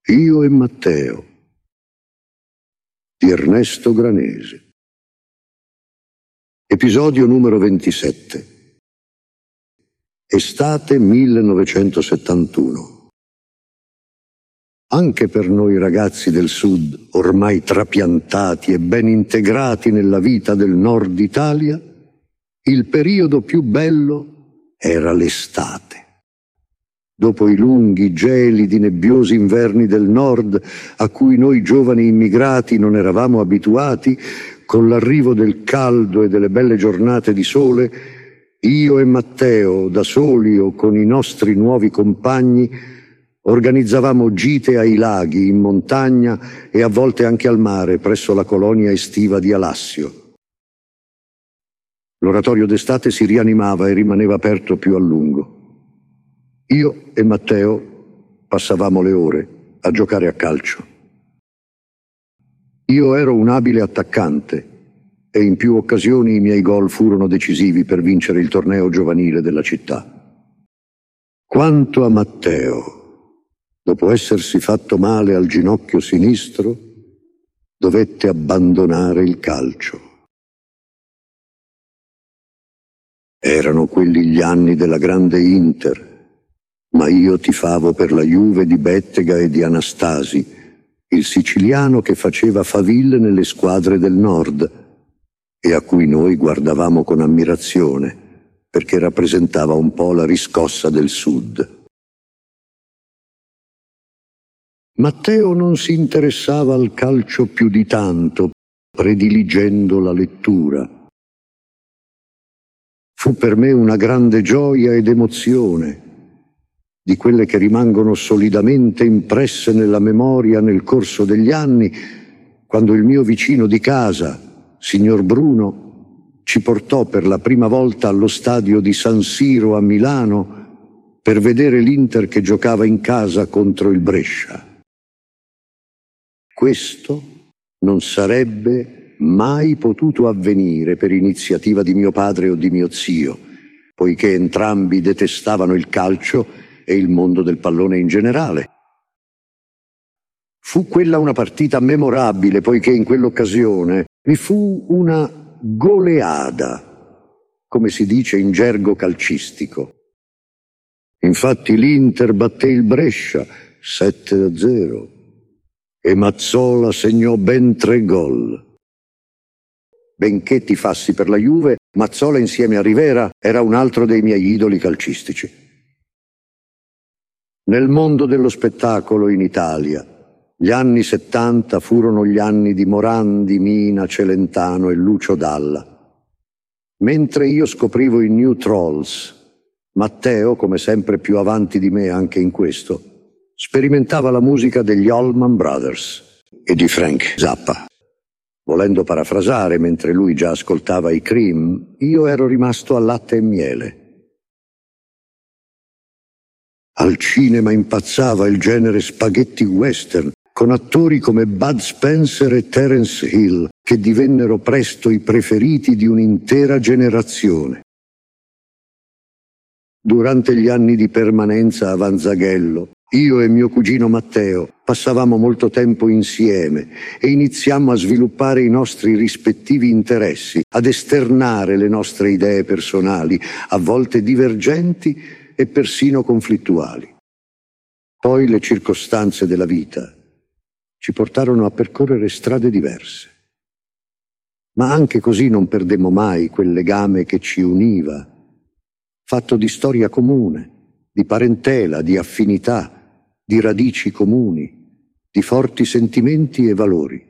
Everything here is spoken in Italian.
Io e Matteo di Ernesto Granesi. Episodio numero 27. Estate 1971. Anche per noi ragazzi del Sud, ormai trapiantati e ben integrati nella vita del Nord Italia, il periodo più bello era l'estate. Dopo i lunghi, gelidi, nebbiosi inverni del Nord, a cui noi giovani immigrati non eravamo abituati, con l'arrivo del caldo e delle belle giornate di sole, io e Matteo, da soli o con i nostri nuovi compagni, organizzavamo gite ai laghi, in montagna e a volte anche al mare, presso la colonia estiva di Alassio. L'oratorio d'estate si rianimava e rimaneva aperto più a lungo. Io e Matteo passavamo le ore a giocare a calcio. Io ero un abile attaccante e in più occasioni i miei gol furono decisivi per vincere il torneo giovanile della città. Quanto a Matteo, dopo essersi fatto male al ginocchio sinistro, dovette abbandonare il calcio. Erano quelli gli anni della grande Inter, ma io tifavo per la Juve di Bettega e di Anastasi, il siciliano che faceva faville nelle squadre del Nord e a cui noi guardavamo con ammirazione, perché rappresentava un po' la riscossa del Sud. Matteo non si interessava al calcio più di tanto, prediligendo la lettura. Fu per me una grande gioia ed emozione, di quelle che rimangono solidamente impresse nella memoria nel corso degli anni, quando il mio vicino di casa, signor Bruno, ci portò per la prima volta allo stadio di San Siro a Milano per vedere l'Inter che giocava in casa contro il Brescia. Questo non sarebbe mai potuto avvenire per iniziativa di mio padre o di mio zio, poiché entrambi detestavano il calcio e il mondo del pallone in generale. Fu quella una partita memorabile, poiché in quell'occasione vi fu una goleada, come si dice in gergo calcistico. Infatti l'Inter batté il Brescia 7-0 e Mazzola segnò ben 3 gol. Benché tifassi per la Juve, Mazzola insieme a Rivera era un altro dei miei idoli calcistici. Nel mondo dello spettacolo in Italia, gli anni 70 furono gli anni di Morandi, Mina, Celentano e Lucio Dalla. Mentre io scoprivo i New Trolls, Matteo, come sempre più avanti di me anche in questo, sperimentava la musica degli Allman Brothers e di Frank Zappa. Volendo parafrasare, mentre lui già ascoltava i Cream, io ero rimasto a Latte e Miele. Al cinema impazzava il genere spaghetti western, con attori come Bud Spencer e Terence Hill, che divennero presto i preferiti di un'intera generazione. Durante gli anni di permanenza a Vanzaghello, io e mio cugino Matteo passavamo molto tempo insieme e iniziammo a sviluppare i nostri rispettivi interessi, ad esternare le nostre idee personali, a volte divergenti e persino conflittuali. Poi le circostanze della vita ci portarono a percorrere strade diverse. Ma anche così non perdemmo mai quel legame che ci univa, fatto di storia comune, di parentela, di affinità, di radici comuni, di forti sentimenti e valori.